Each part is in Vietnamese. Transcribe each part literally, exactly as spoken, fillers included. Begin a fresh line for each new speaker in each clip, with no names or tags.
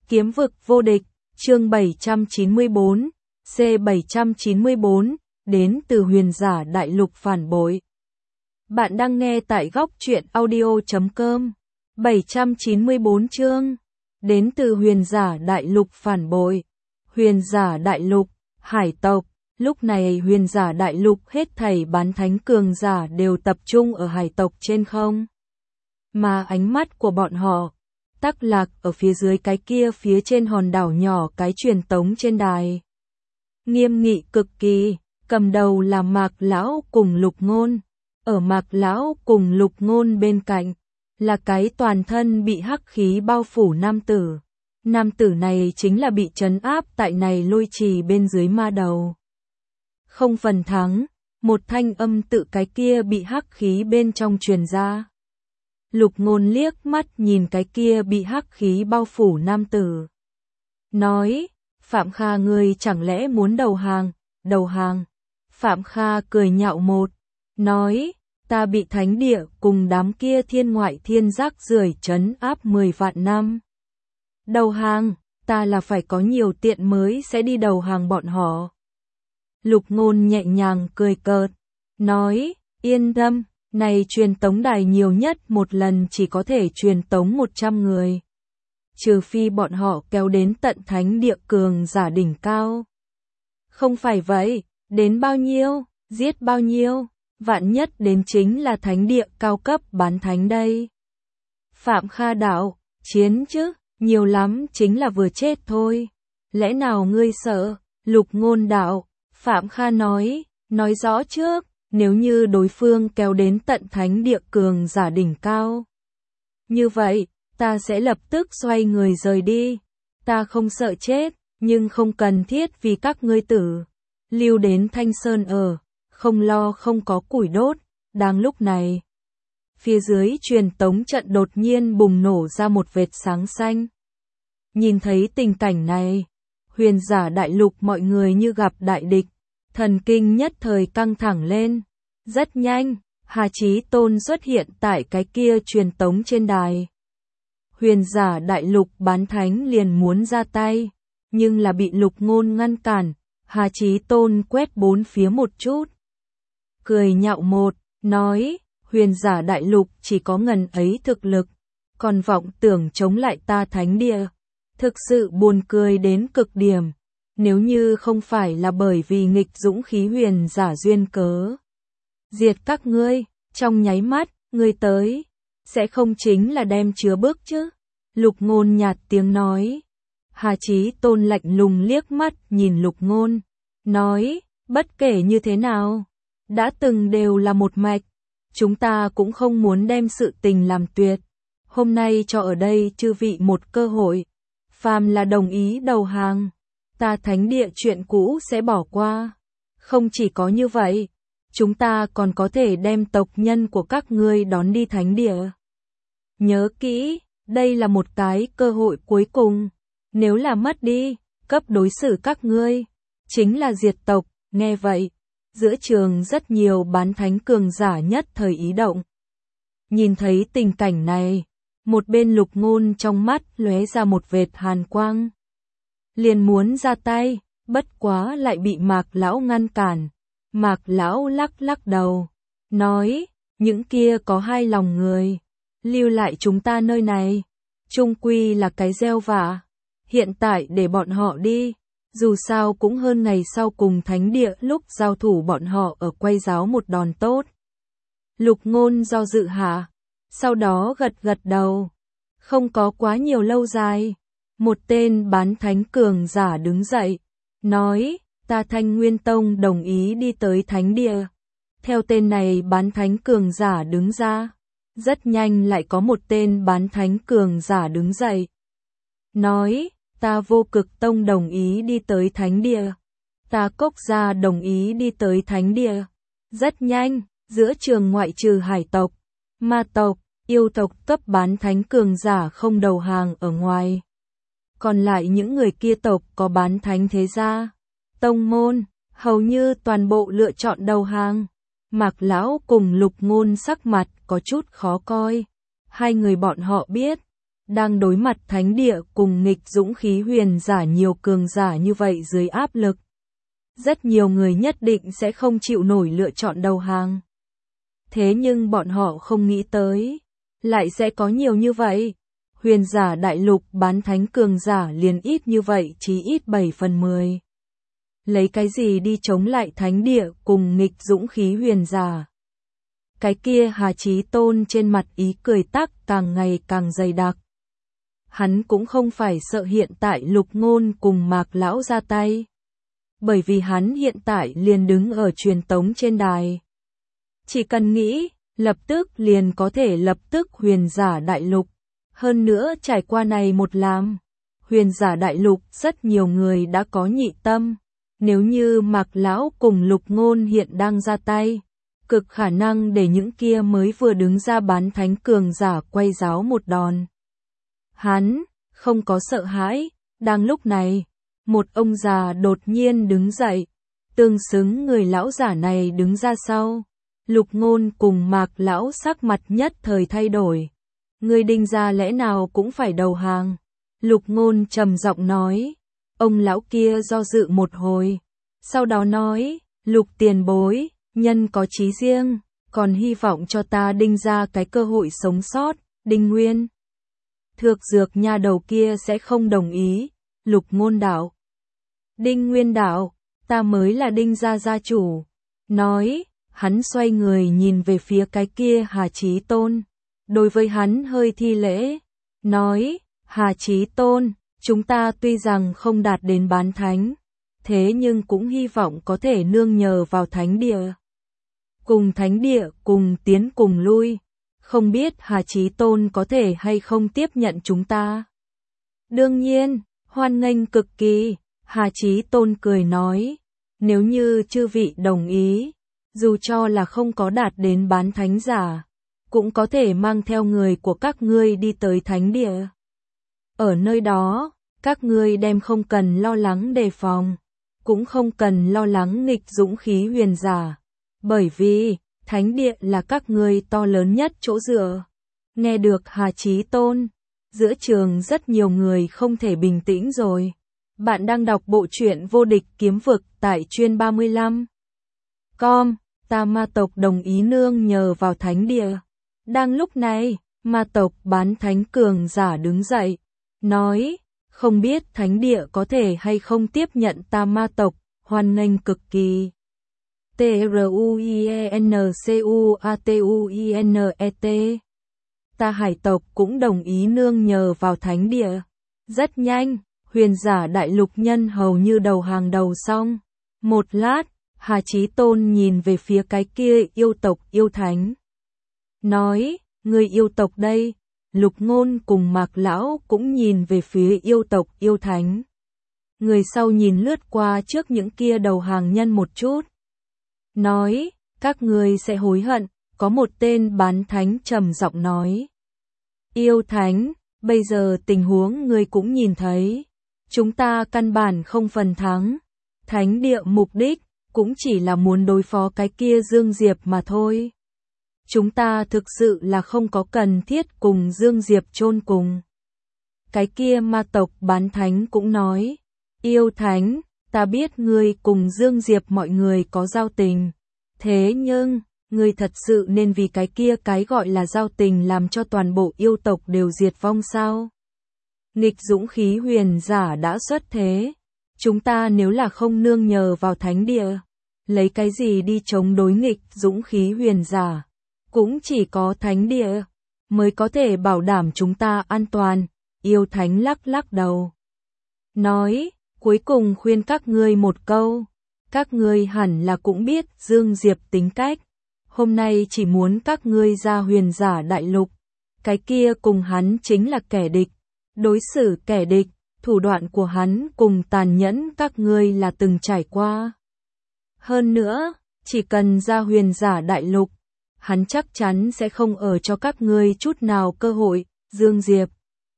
Kiếm vực vô địch, chương bảy trăm chín mươi bốn, C bảy trăm chín mươi bốn, đến từ huyền giả đại lục phản bội. Bạn đang nghe tại góc truyện audio chấm com. bảy trăm chín mươi bốn chương, đến từ huyền giả đại lục phản bội. Huyền giả đại lục, hải tộc. Lúc này huyền giả đại lục hết thảy bán thánh cường giả đều tập trung ở hải tộc trên không. Mà ánh mắt của bọn họ tắc lạc ở phía dưới cái kia phía trên hòn đảo nhỏ cái truyền tống trên đài. Nghiêm nghị cực kỳ, cầm đầu là Mạc Lão cùng Lục Ngôn. Ở Mạc Lão cùng Lục Ngôn bên cạnh là cái toàn thân bị hắc khí bao phủ nam tử. Nam tử này chính là bị trấn áp tại này lôi trì bên dưới ma đầu. Không phần thắng, một thanh âm tự cái kia bị hắc khí bên trong truyền ra. Lục Ngôn liếc mắt nhìn cái kia bị hắc khí bao phủ nam tử. Nói, Phạm Kha ngươi chẳng lẽ muốn đầu hàng, đầu hàng. Phạm Kha cười nhạo một, nói, ta bị thánh địa cùng đám kia thiên ngoại thiên rác rưởi trấn áp mười vạn năm. Đầu hàng, ta là phải có nhiều tiện mới sẽ đi đầu hàng bọn họ. Lục Ngôn nhẹ nhàng cười cợt, nói, yên tâm. Này truyền tống đài nhiều nhất một lần chỉ có thể truyền tống một trăm người. Trừ phi bọn họ kéo đến tận thánh địa cường giả đỉnh cao. Không phải vậy, đến bao nhiêu, giết bao nhiêu, vạn nhất đến chính là thánh địa cao cấp bán thánh đây. Phạm Kha đạo, chiến chứ, nhiều lắm chính là vừa chết thôi. Lẽ nào ngươi sợ? Lục Ngôn đạo, Phạm Kha nói, nói rõ trước. Nếu như đối phương kéo đến tận thánh địa cường giả đỉnh cao. Như vậy, ta sẽ lập tức xoay người rời đi. Ta không sợ chết, nhưng không cần thiết vì các ngươi tử. Lưu đến Thanh Sơn ở, không lo không có củi đốt. Đang lúc này, phía dưới truyền tống trận đột nhiên bùng nổ ra một vệt sáng xanh. Nhìn thấy tình cảnh này, huyền giả đại lục mọi người như gặp đại địch. Thần kinh nhất thời căng thẳng lên. Rất nhanh, Hà Chí Tôn xuất hiện tại cái kia truyền tống trên đài. Huyền giả đại lục bán thánh liền muốn ra tay, nhưng là bị Lục Ngôn ngăn cản. Hà Chí Tôn quét bốn phía một chút. Cười nhạo một, nói, huyền giả đại lục chỉ có ngần ấy thực lực, còn vọng tưởng chống lại ta thánh địa. Thực sự buồn cười đến cực điểm. Nếu như không phải là bởi vì nghịch dũng khí huyền giả duyên cớ. Diệt các ngươi, trong nháy mắt, ngươi tới, sẽ không chính là đem chứa bước chứ. Lục Ngôn nhạt tiếng nói. Hà Chí Tôn lạnh lùng liếc mắt nhìn Lục Ngôn, nói, bất kể như thế nào, đã từng đều là một mạch, chúng ta cũng không muốn đem sự tình làm tuyệt. Hôm nay cho ở đây chư vị một cơ hội, phàm là đồng ý đầu hàng. Ta thánh địa chuyện cũ sẽ bỏ qua. Không chỉ có như vậy, chúng ta còn có thể đem tộc nhân của các ngươi đón đi thánh địa. Nhớ kỹ, đây là một cái cơ hội cuối cùng. Nếu là mất đi, cấp đối xử các ngươi, chính là diệt tộc. Nghe vậy, giữa trường rất nhiều bán thánh cường giả nhất thời ý động. Nhìn thấy tình cảnh này, một bên Lục Ngôn trong mắt lóe ra một vệt hàn quang. Liền muốn ra tay, bất quá lại bị Mạc Lão ngăn cản. Mạc Lão lắc lắc đầu, nói, những kia có hai lòng người, lưu lại chúng ta nơi này, chung quy là cái gieo vạ. Hiện tại để bọn họ đi, dù sao cũng hơn ngày sau cùng thánh địa lúc giao thủ bọn họ ở quay giáo một đòn tốt. Lục Ngôn do dự hạ, sau đó gật gật đầu, không có quá nhiều lâu dài. Một tên bán thánh cường giả đứng dậy, nói, ta Thanh Nguyên Tông đồng ý đi tới thánh địa. Theo tên này bán thánh cường giả đứng ra, rất nhanh lại có một tên bán thánh cường giả đứng dậy. Nói, ta Vô Cực Tông đồng ý đi tới thánh địa. Ta Cốc Gia đồng ý đi tới thánh địa. Rất nhanh, giữa trường ngoại trừ hải tộc, ma tộc, yêu tộc cấp bán thánh cường giả không đầu hàng ở ngoài. Còn lại những người kia tộc có bán thánh thế gia, tông môn, hầu như toàn bộ lựa chọn đầu hàng. Mạc Lão cùng Lục Ngôn sắc mặt có chút khó coi. Hai người bọn họ biết, đang đối mặt thánh địa cùng nghịch dũng khí huyền giả nhiều cường giả như vậy dưới áp lực. Rất nhiều người nhất định sẽ không chịu nổi lựa chọn đầu hàng. Thế nhưng bọn họ không nghĩ tới, lại sẽ có nhiều như vậy. Huyền giả đại lục bán thánh cường giả liền ít như vậy, chí ít bảy phần mười. Lấy cái gì đi chống lại thánh địa cùng nghịch dũng khí huyền giả? Cái kia Hà Chí Tôn trên mặt ý cười tắc càng ngày càng dày đặc. Hắn cũng không phải sợ hiện tại Lục Ngôn cùng Mạc Lão ra tay. Bởi vì hắn hiện tại liền đứng ở truyền tống trên đài. Chỉ cần nghĩ, lập tức liền có thể lập tức huyền giả đại lục. Hơn nữa trải qua này một làm, huyền giả đại lục rất nhiều người đã có nhị tâm. Nếu như Mạc Lão cùng Lục Ngôn hiện đang ra tay, cực khả năng để những kia mới vừa đứng ra bán thánh cường giả quay giáo một đòn. Hắn không có sợ hãi. Đang lúc này, một ông già đột nhiên đứng dậy, tương xứng người lão giả này đứng ra sau. Lục Ngôn cùng Mạc Lão sắc mặt nhất thời thay đổi. Người Đinh gia lẽ nào cũng phải đầu hàng? Lục Ngôn trầm giọng nói. Ông lão kia do dự một hồi, sau đó nói, Lục tiền bối, nhân có chí riêng, còn hy vọng cho ta Đinh gia cái cơ hội sống sót. Đinh Nguyên Thược Dược nha đầu kia sẽ không đồng ý. Lục Ngôn đạo. Đinh Nguyên đạo, ta mới là Đinh gia gia chủ. Nói, hắn xoay người nhìn về phía cái kia Hà Chí Tôn. Đối với hắn hơi thi lễ. Nói, Hà Chí Tôn, chúng ta tuy rằng không đạt đến bán thánh, thế nhưng cũng hy vọng có thể nương nhờ vào thánh địa. Cùng thánh địa cùng tiến cùng lui. Không biết Hà Chí Tôn có thể hay không tiếp nhận chúng ta? Đương nhiên, hoan nghênh cực kỳ. Hà Chí Tôn cười nói. Nếu như chư vị đồng ý, dù cho là không có đạt đến bán thánh giả, cũng có thể mang theo người của các ngươi đi tới thánh địa. Ở nơi đó, các ngươi đem không cần lo lắng đề phòng, cũng không cần lo lắng nghịch dũng khí huyền giả, bởi vì thánh địa là các ngươi to lớn nhất chỗ dựa. Nghe được Hà Chí Tôn, giữa trường rất nhiều người không thể bình tĩnh rồi. Bạn đang đọc bộ truyện Vô Địch Kiếm Vực tại chuyên ba mươi lăm chấm com. Ta ma tộc đồng ý nương nhờ vào thánh địa. Đang lúc này, ma tộc bán thánh cường giả đứng dậy, nói, không biết thánh địa có thể hay không tiếp nhận ta ma tộc, hoan nghênh cực kỳ. T R U I E N C U A T U I N E T. Ta hải tộc cũng đồng ý nương nhờ vào thánh địa. Rất nhanh, huyền giả đại lục nhân hầu như đầu hàng đầu xong. Một lát, Hà Chí Tôn nhìn về phía cái kia yêu tộc yêu thánh. Nói, người yêu tộc đây. Lục Ngôn cùng Mạc Lão cũng nhìn về phía yêu tộc yêu thánh. Người sau nhìn lướt qua trước những kia đầu hàng nhân một chút. Nói, các ngươi sẽ hối hận. Có một tên bán thánh trầm giọng nói. Yêu thánh, bây giờ tình huống ngươi cũng nhìn thấy. Chúng ta căn bản không phần thắng. Thánh địa mục đích cũng chỉ là muốn đối phó cái kia Dương Diệp mà thôi. Chúng ta thực sự là không có cần thiết cùng Dương Diệp chôn cùng. Cái kia ma tộc bán thánh cũng nói. Yêu thánh, ta biết ngươi cùng Dương Diệp mọi người có giao tình. Thế nhưng, ngươi thật sự nên vì cái kia cái gọi là giao tình làm cho toàn bộ yêu tộc đều diệt vong sao? Nghịch dũng khí huyền giả đã xuất thế. Chúng ta nếu là không nương nhờ vào thánh địa, lấy cái gì đi chống đối nghịch dũng khí huyền giả? Cũng chỉ có thánh địa mới có thể bảo đảm chúng ta an toàn. Yêu thánh lắc lắc đầu. Nói, cuối cùng khuyên các ngươi một câu. Các ngươi hẳn là cũng biết Dương Diệp tính cách. Hôm nay chỉ muốn các ngươi ra huyền giả đại lục. Cái kia cùng hắn chính là kẻ địch. Đối xử kẻ địch, thủ đoạn của hắn cùng tàn nhẫn các ngươi là từng trải qua. Hơn nữa, chỉ cần ra huyền giả đại lục, hắn chắc chắn sẽ không ở cho các ngươi chút nào cơ hội. Dương Diệp.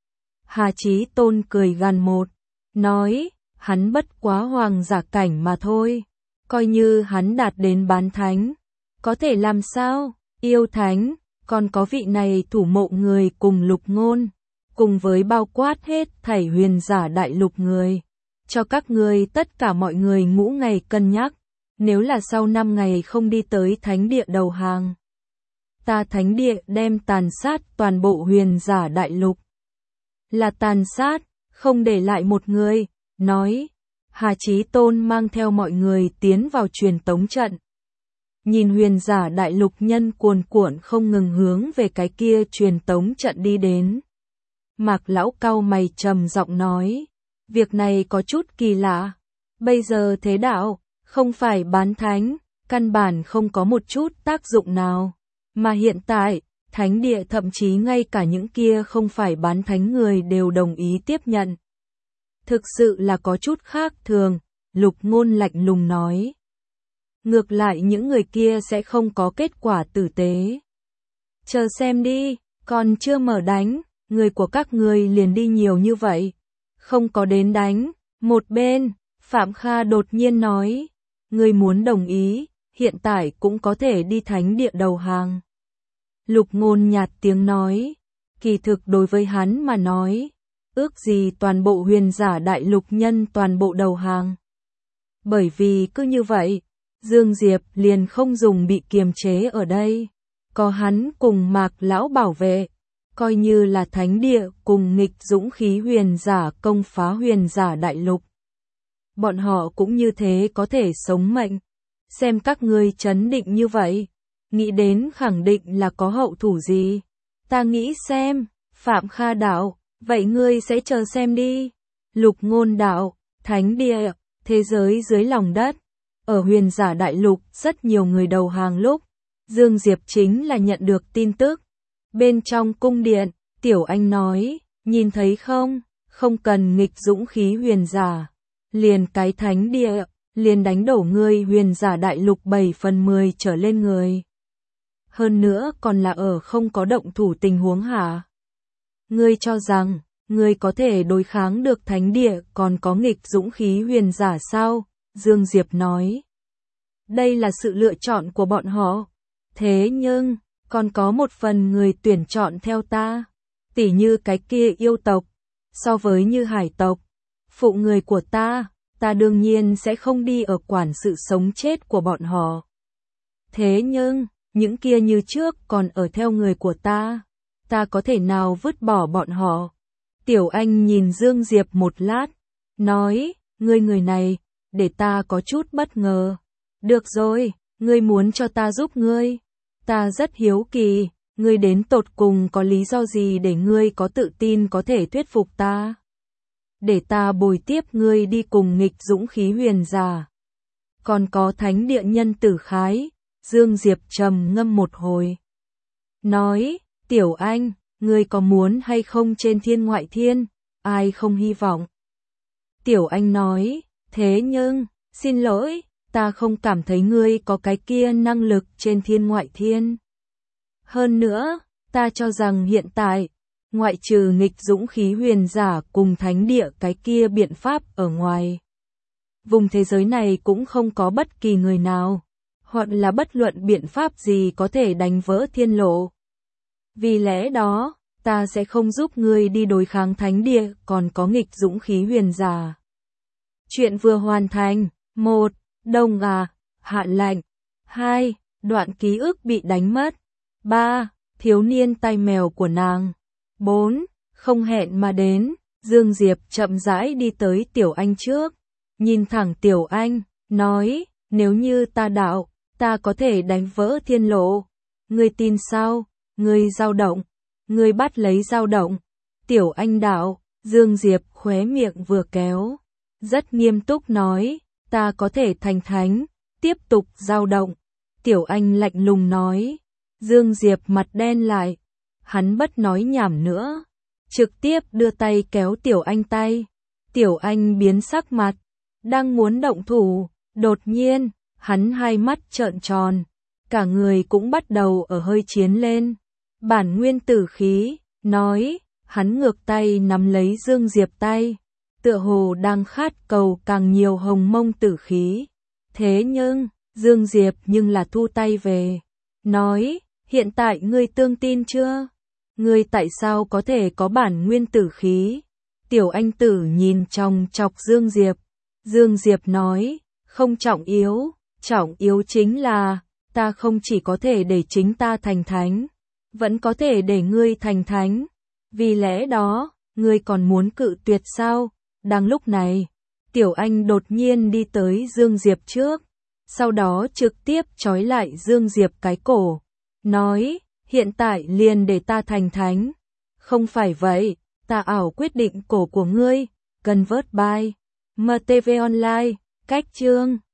Hà Chí Tôn cười gằn một, nói, hắn bất quá hoàng giả cảnh mà thôi. Coi như hắn đạt đến bán thánh, có thể làm sao? Yêu thánh, còn có vị này thủ mộ người cùng Lục Ngôn, cùng với bao quát hết thảy huyền giả đại lục người. Cho các ngươi tất cả mọi người ngũ ngày cân nhắc, nếu là sau năm ngày không đi tới thánh địa đầu hàng. Ta thánh địa đem tàn sát toàn bộ huyền giả đại lục. Là tàn sát, không để lại một người, nói. Hà Chí Tôn mang theo mọi người tiến vào truyền tống trận. Nhìn huyền giả đại lục nhân cuồn cuộn không ngừng hướng về cái kia truyền tống trận đi đến. Mạc lão cau mày trầm giọng nói, việc này có chút kỳ lạ. Bây giờ thế đạo, không phải bán thánh, căn bản không có một chút tác dụng nào. Mà hiện tại, thánh địa thậm chí ngay cả những kia không phải bán thánh người đều đồng ý tiếp nhận. Thực sự là có chút khác thường, Lục Ngôn lạnh lùng nói. Ngược lại những người kia sẽ không có kết quả tử tế. Chờ xem đi, còn chưa mở đánh, người của các người liền đi nhiều như vậy. Không có đến đánh, một bên, Phạm Kha đột nhiên nói. Người muốn đồng ý, hiện tại cũng có thể đi thánh địa đầu hàng. Lục Ngôn nhạt tiếng nói, kỳ thực đối với hắn mà nói, ước gì toàn bộ huyền giả đại lục nhân toàn bộ đầu hàng. Bởi vì cứ như vậy, Dương Diệp liền không dùng bị kiềm chế ở đây. Có hắn cùng Mạc lão bảo vệ, coi như là thánh địa cùng nghịch dũng khí huyền giả công phá huyền giả đại lục. Bọn họ cũng như thế có thể sống mệnh. Xem các ngươi trấn định như vậy, nghĩ đến khẳng định là có hậu thủ gì. Ta nghĩ xem, Phạm Kha đạo, vậy ngươi sẽ chờ xem đi. Lục Ngôn đạo, thánh địa, thế giới dưới lòng đất. Ở huyền giả đại lục rất nhiều người đầu hàng lúc, Dương Diệp chính là nhận được tin tức. Bên trong cung điện, Tiểu Anh nói, nhìn thấy không, không cần nghịch dũng khí huyền giả. Liền cái thánh địa, liền đánh đổ ngươi huyền giả đại lục bảy phần mười trở lên người. Hơn nữa còn là ở không có động thủ tình huống hả? Ngươi cho rằng, ngươi có thể đối kháng được thánh địa còn có nghịch dũng khí huyền giả sao? Dương Diệp nói. Đây là sự lựa chọn của bọn họ. Thế nhưng, còn có một phần người tuyển chọn theo ta. Tỉ như cái kia yêu tộc, so với như hải tộc, phụ người của ta, ta đương nhiên sẽ không đi ở quản sự sống chết của bọn họ. Thế nhưng, những kia như trước còn ở theo người của ta, ta có thể nào vứt bỏ bọn họ? Tiểu Anh nhìn Dương Diệp một lát, nói, ngươi người này, để ta có chút bất ngờ. Được rồi, ngươi muốn cho ta giúp ngươi. Ta rất hiếu kỳ, ngươi đến tột cùng có lý do gì để ngươi có tự tin có thể thuyết phục ta? Để ta bồi tiếp ngươi đi cùng nghịch dũng khí huyền giả. Còn có thánh địa nhân tử khái, Dương Diệp trầm ngâm một hồi. Nói, Tiểu Anh, ngươi có muốn hay không trên thiên ngoại thiên, ai không hy vọng. Tiểu Anh nói, thế nhưng, xin lỗi, ta không cảm thấy ngươi có cái kia năng lực trên thiên ngoại thiên. Hơn nữa, ta cho rằng hiện tại, ngoại trừ nghịch dũng khí huyền giả cùng thánh địa cái kia biện pháp ở ngoài. Vùng thế giới này cũng không có bất kỳ người nào, hoặc là bất luận biện pháp gì có thể đánh vỡ thiên lộ. Vì lẽ đó, ta sẽ không giúp ngươi đi đối kháng thánh địa còn có nghịch dũng khí huyền giả. Chuyện vừa hoàn thành. một. Đông à, hạn lạnh. hai. Đoạn ký ức bị đánh mất. ba. Thiếu niên tai mèo của nàng. bốn. Không hẹn mà đến. Dương Diệp chậm rãi đi tới Tiểu Anh trước. Nhìn thẳng Tiểu Anh, nói, nếu như ta đạo, ta có thể đánh vỡ thiên lộ. Ngươi tin sao? Ngươi dao động. Ngươi bắt lấy dao động. Tiểu Anh đạo, Dương Diệp khóe miệng vừa kéo. Rất nghiêm túc nói, ta có thể thành thánh, tiếp tục dao động. Tiểu Anh lạnh lùng nói. Dương Diệp mặt đen lại. Hắn bất nói nhảm nữa. Trực tiếp đưa tay kéo Tiểu Anh tay. Tiểu Anh biến sắc mặt. Đang muốn động thủ. Đột nhiên, hắn hai mắt trợn tròn. Cả người cũng bắt đầu ở hơi chiến lên. Bản nguyên tử khí, nói, hắn ngược tay nắm lấy Dương Diệp tay. Tựa hồ đang khát cầu càng nhiều hồng mông tử khí. Thế nhưng, Dương Diệp nhưng là thu tay về. Nói, hiện tại ngươi tương tin chưa? ngươi tại sao có thể có bản nguyên tử khí? Tiểu Anh Tử nhìn chòng chọc Dương Diệp. Dương Diệp nói, không trọng yếu, trọng yếu chính là, ta không chỉ có thể để chính ta thành thánh, vẫn có thể để ngươi thành thánh. Vì lẽ đó, ngươi còn muốn cự tuyệt sao? Đang lúc này, Tiểu Anh đột nhiên đi tới Dương Diệp trước, sau đó trực tiếp trói lại Dương Diệp cái cổ, nói, hiện tại liền để ta thành thánh. Không phải vậy, ta ảo quyết định cổ của ngươi. Convert by em tê vê Online, cách chương